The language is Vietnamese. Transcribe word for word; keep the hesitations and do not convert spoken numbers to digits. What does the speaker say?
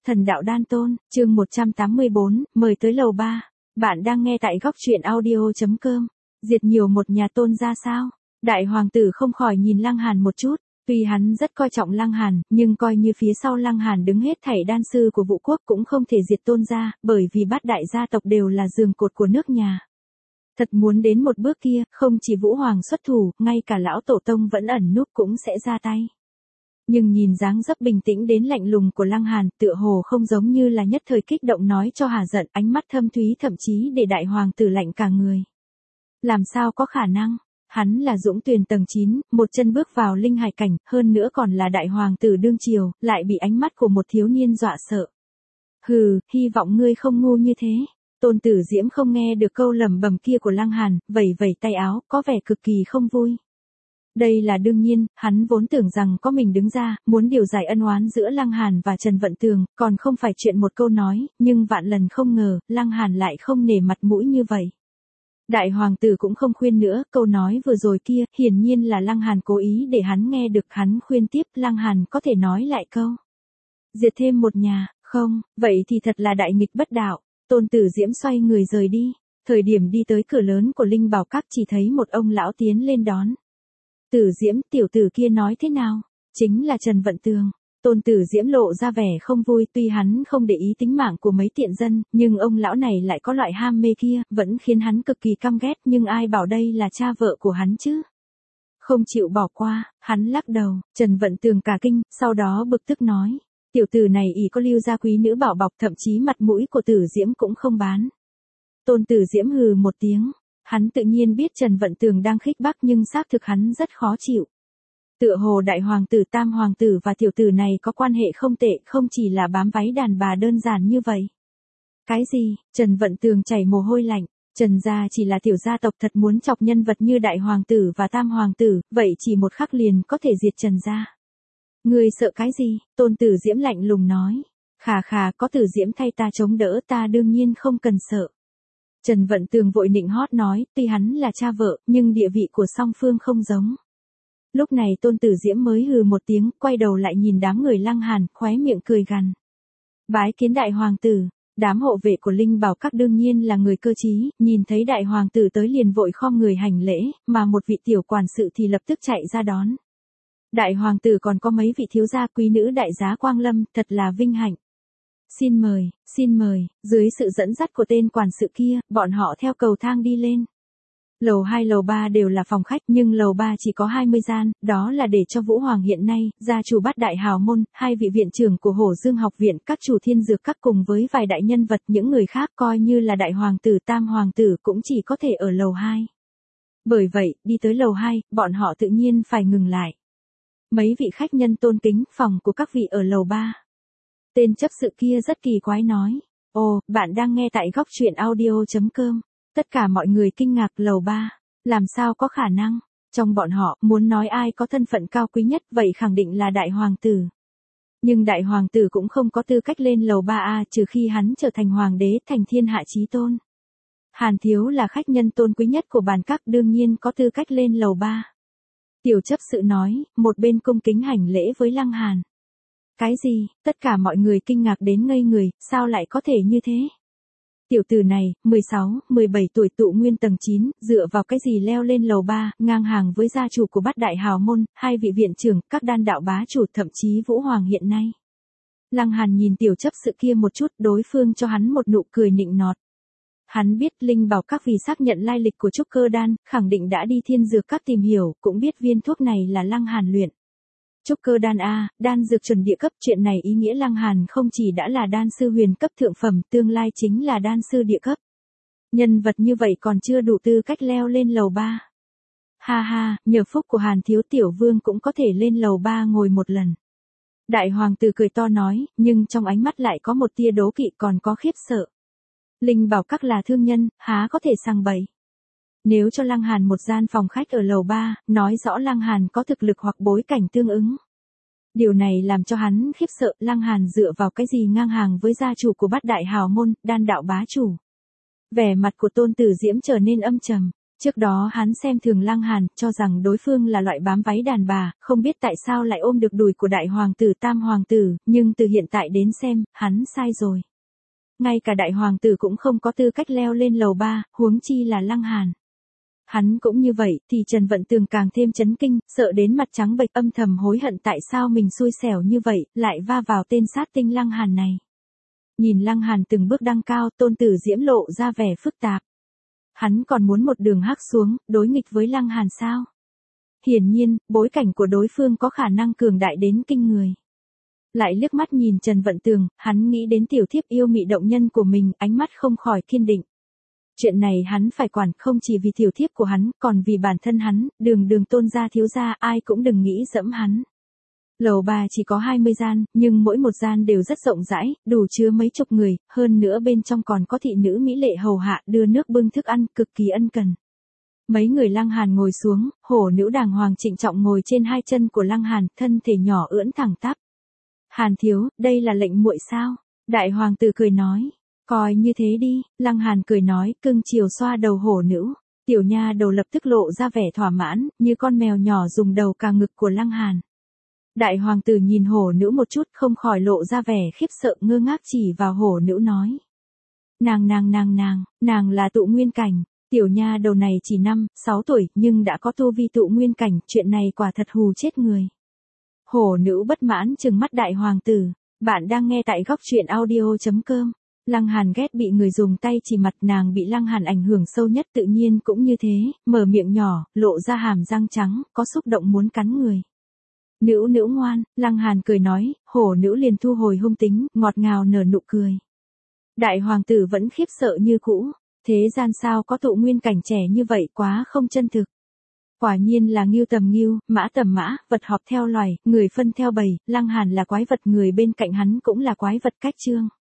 Thần đạo đan tôn, chương một trăm tám mươi bốn, mời tới lầu ba. Bạn đang nghe tại góc truyện audio.com. Diệt nhiều một nhà tôn ra sao? Đại hoàng tử không khỏi nhìn Lăng Hàn một chút. Tuy hắn rất coi trọng Lăng Hàn, nhưng coi như phía sau Lăng Hàn đứng hết thảy đan sư của Vũ quốc cũng không thể diệt tôn ra, bởi vì bát đại gia tộc đều là giường cột của nước nhà. Thật muốn đến một bước kia, không chỉ Vũ Hoàng xuất thủ, ngay cả lão tổ tông vẫn ẩn núp cũng sẽ ra tay. Nhưng nhìn dáng dấp bình tĩnh đến lạnh lùng của Lăng Hàn, tựa hồ không giống như là nhất thời kích động nói cho hà giận, ánh mắt thâm thúy thậm chí để đại hoàng tử lạnh cả người. Làm sao có khả năng? Hắn là Dũng Tuyền tầng chín, một chân bước vào linh hải cảnh, hơn nữa còn là đại hoàng tử đương triều, lại bị ánh mắt của một thiếu niên dọa sợ. Hừ, hy vọng ngươi không ngu như thế. Tôn Tử Diễm không nghe được câu lẩm bẩm kia của Lăng Hàn, vẩy vẩy tay áo, có vẻ cực kỳ không vui. Đây là đương nhiên, hắn vốn tưởng rằng có mình đứng ra, muốn điều giải ân oán giữa Lăng Hàn và Trần Vận Tường, còn không phải chuyện một câu nói, nhưng vạn lần không ngờ, Lăng Hàn lại không nể mặt mũi như vậy. Đại hoàng tử cũng không khuyên nữa, câu nói vừa rồi kia, hiển nhiên là Lăng Hàn cố ý để hắn nghe được, hắn khuyên tiếp, Lăng Hàn có thể nói lại câu. Diệt thêm một nhà, không, vậy thì thật là đại nghịch bất đạo. Tôn Tử Diễm xoay người rời đi, thời điểm đi tới cửa lớn của Linh Bảo Các chỉ thấy một ông lão tiến lên đón. Tử Diễm, tiểu tử kia nói thế nào? Chính là Trần Vận Tường. Tôn Tử Diễm lộ ra vẻ không vui, tuy hắn không để ý tính mạng của mấy tiện dân, nhưng ông lão này lại có loại ham mê kia, vẫn khiến hắn cực kỳ căm ghét, nhưng ai bảo đây là cha vợ của hắn chứ? Không chịu bỏ qua, hắn lắc đầu, Trần Vận Tường cả kinh, sau đó bực tức nói. Tiểu tử này ỷ có lưu gia quý nữ bảo bọc, thậm chí mặt mũi của Tử Diễm cũng không bán. Tôn Tử Diễm hừ một tiếng. Hắn tự nhiên biết Trần Vận Tường đang khích bác nhưng xác thực hắn rất khó chịu. Tựa hồ đại hoàng tử, tam hoàng tử và tiểu tử này có quan hệ không tệ, không chỉ là bám váy đàn bà đơn giản như vậy. Cái gì? Trần Vận Tường chảy mồ hôi lạnh. Trần gia chỉ là tiểu gia tộc, thật muốn chọc nhân vật như đại hoàng tử và tam hoàng tử, vậy chỉ một khắc liền có thể diệt Trần gia. Ngươi sợ cái gì? Tôn Tử Diễm lạnh lùng nói. Khà khà, có Tử Diễm thay ta chống đỡ, ta đương nhiên không cần sợ. Trần Vận Tường vội nịnh hót nói, tuy hắn là cha vợ, nhưng địa vị của song phương không giống. Lúc này Tôn Tử Diễm mới hừ một tiếng, quay đầu lại nhìn đám người Lăng Hàn, khóe miệng cười gằn. Bái kiến đại hoàng tử, đám hộ vệ của Linh Bảo Các đương nhiên là người cơ trí, nhìn thấy đại hoàng tử tới liền vội khom người hành lễ, mà một vị tiểu quản sự thì lập tức chạy ra đón. Đại hoàng tử còn có mấy vị thiếu gia quý nữ đại giá quang lâm, thật là vinh hạnh. Xin mời, xin mời, dưới sự dẫn dắt của tên quản sự kia, bọn họ theo cầu thang đi lên. Lầu hai lầu ba đều là phòng khách, nhưng lầu ba chỉ có hai mươi gian, đó là để cho Vũ Hoàng hiện nay, gia chủ bát đại hào môn, hai vị viện trưởng của Hổ Dương học viện, các chủ thiên dược các cùng với vài đại nhân vật, những người khác coi như là đại hoàng tử tam hoàng tử cũng chỉ có thể ở lầu hai. Bởi vậy, đi tới lầu hai, bọn họ tự nhiên phải ngừng lại. Mấy vị khách nhân tôn kính, phòng của các vị ở lầu ba. Tên chấp sự kia rất kỳ quái nói. Ồ, bạn đang nghe tại góc truyện audio.com. Tất cả mọi người kinh ngạc, lầu ba. Làm sao có khả năng? Trong bọn họ, muốn nói ai có thân phận cao quý nhất, vậy khẳng định là đại hoàng tử. Nhưng đại hoàng tử cũng không có tư cách lên lầu ba a, trừ khi hắn trở thành hoàng đế, thành thiên hạ chí tôn. Hàn Thiếu là khách nhân tôn quý nhất của bàn các, đương nhiên có tư cách lên lầu ba. Tiểu chấp sự nói, một bên cung kính hành lễ với Lăng Hàn. Cái gì? Tất cả mọi người kinh ngạc đến ngây người, sao lại có thể như thế? Tiểu tử này, mười sáu, mười bảy tuổi tụ nguyên tầng chín, dựa vào cái gì leo lên lầu ba, ngang hàng với gia chủ của bát đại hào môn, hai vị viện trưởng, các đan đạo bá chủ, thậm chí Vũ Hoàng hiện nay. Lăng Hàn nhìn tiểu chấp sự kia một chút, đối phương cho hắn một nụ cười nịnh nọt. Hắn biết Linh Bảo Các vì xác nhận lai lịch của trúc cơ đan, khẳng định đã đi thiên dược các tìm hiểu, cũng biết viên thuốc này là Lăng Hàn luyện. Trúc cơ đan A, đan dược chuẩn địa cấp, chuyện này ý nghĩa Lăng Hàn không chỉ đã là đan sư huyền cấp thượng phẩm, tương lai chính là đan sư địa cấp. Nhân vật như vậy còn chưa đủ tư cách leo lên lầu ba. Ha ha, nhờ phúc của Hàn Thiếu tiểu vương cũng có thể lên lầu ba ngồi một lần. Đại hoàng tử cười to nói, nhưng trong ánh mắt lại có một tia đố kỵ, còn có khiếp sợ. Linh Bảo Các là thương nhân, há có thể sang bậy. Nếu cho Lăng Hàn một gian phòng khách ở lầu ba, nói rõ Lăng Hàn có thực lực hoặc bối cảnh tương ứng. Điều này làm cho hắn khiếp sợ, Lăng Hàn dựa vào cái gì ngang hàng với gia chủ của bát đại hào môn, đan đạo bá chủ. Vẻ mặt của Tôn Tử Diễm trở nên âm trầm. Trước đó hắn xem thường Lăng Hàn, cho rằng đối phương là loại bám váy đàn bà, không biết tại sao lại ôm được đùi của đại hoàng tử tam hoàng tử, nhưng từ hiện tại đến xem, hắn sai rồi. Ngay cả đại hoàng tử cũng không có tư cách leo lên lầu ba, huống chi là Lăng Hàn. Hắn cũng như vậy, thì Trần Vận Tường càng thêm chấn kinh, sợ đến mặt trắng bệch, âm thầm hối hận tại sao mình xui xẻo như vậy, lại va vào tên sát tinh Lăng Hàn này. Nhìn Lăng Hàn từng bước đăng cao, Tôn Tử Diễm lộ ra vẻ phức tạp. Hắn còn muốn một đường hắc xuống, đối nghịch với Lăng Hàn sao? Hiển nhiên, bối cảnh của đối phương có khả năng cường đại đến kinh người. Lại liếc mắt nhìn Trần Vận Tường, hắn nghĩ đến tiểu thiếp yêu mị động nhân của mình, ánh mắt không khỏi kiên định. Chuyện này hắn phải quản, không chỉ vì tiểu thiếp của hắn, còn vì bản thân hắn, đường đường Tôn gia thiếu gia, ai cũng đừng nghĩ dẫm hắn. Lầu ba chỉ có hai mươi gian, nhưng mỗi một gian đều rất rộng rãi, đủ chứa mấy chục người, hơn nữa bên trong còn có thị nữ mỹ lệ hầu hạ, đưa nước bưng thức ăn, cực kỳ ân cần. Mấy người Lăng Hàn ngồi xuống, hổ nữ đàng hoàng trịnh trọng ngồi trên hai chân của Lăng Hàn, thân thể nhỏ ưỡn thẳng tắp. Hàn thiếu, đây là lệnh muội sao? Đại hoàng tử cười nói. Coi như thế đi, Lăng Hàn cười nói, cưng chiều xoa đầu hổ nữ. Tiểu nha đầu lập tức lộ ra vẻ thỏa mãn, như con mèo nhỏ dùng đầu cà ngực của Lăng Hàn. Đại hoàng tử nhìn hổ nữ một chút, không khỏi lộ ra vẻ khiếp sợ, ngơ ngác chỉ vào hổ nữ nói. Nàng nàng nàng nàng, nàng là tụ nguyên cảnh, tiểu nha đầu này chỉ năm, sáu tuổi, nhưng đã có tu vi tụ nguyên cảnh, chuyện này quả thật hù chết người. Hổ nữ bất mãn trừng mắt đại hoàng tử, bạn đang nghe tại góc truyện audio chấm com. Lăng Hàn ghét bị người dùng tay chỉ mặt, nàng bị Lăng Hàn ảnh hưởng sâu nhất, tự nhiên cũng như thế, mở miệng nhỏ, lộ ra hàm răng trắng, có xúc động muốn cắn người. Nữ nữ ngoan, Lăng Hàn cười nói, hổ nữ liền thu hồi hung tính, ngọt ngào nở nụ cười. Đại hoàng tử vẫn khiếp sợ như cũ, thế gian sao có tụ nguyên cảnh trẻ như vậy, quá không chân thực. Quả nhiên là ngưu tầm ngưu, mã tầm mã, vật họp theo loài, người phân theo bầy, Lăng Hàn là quái vật, người bên cạnh hắn cũng là quái vật cách chương.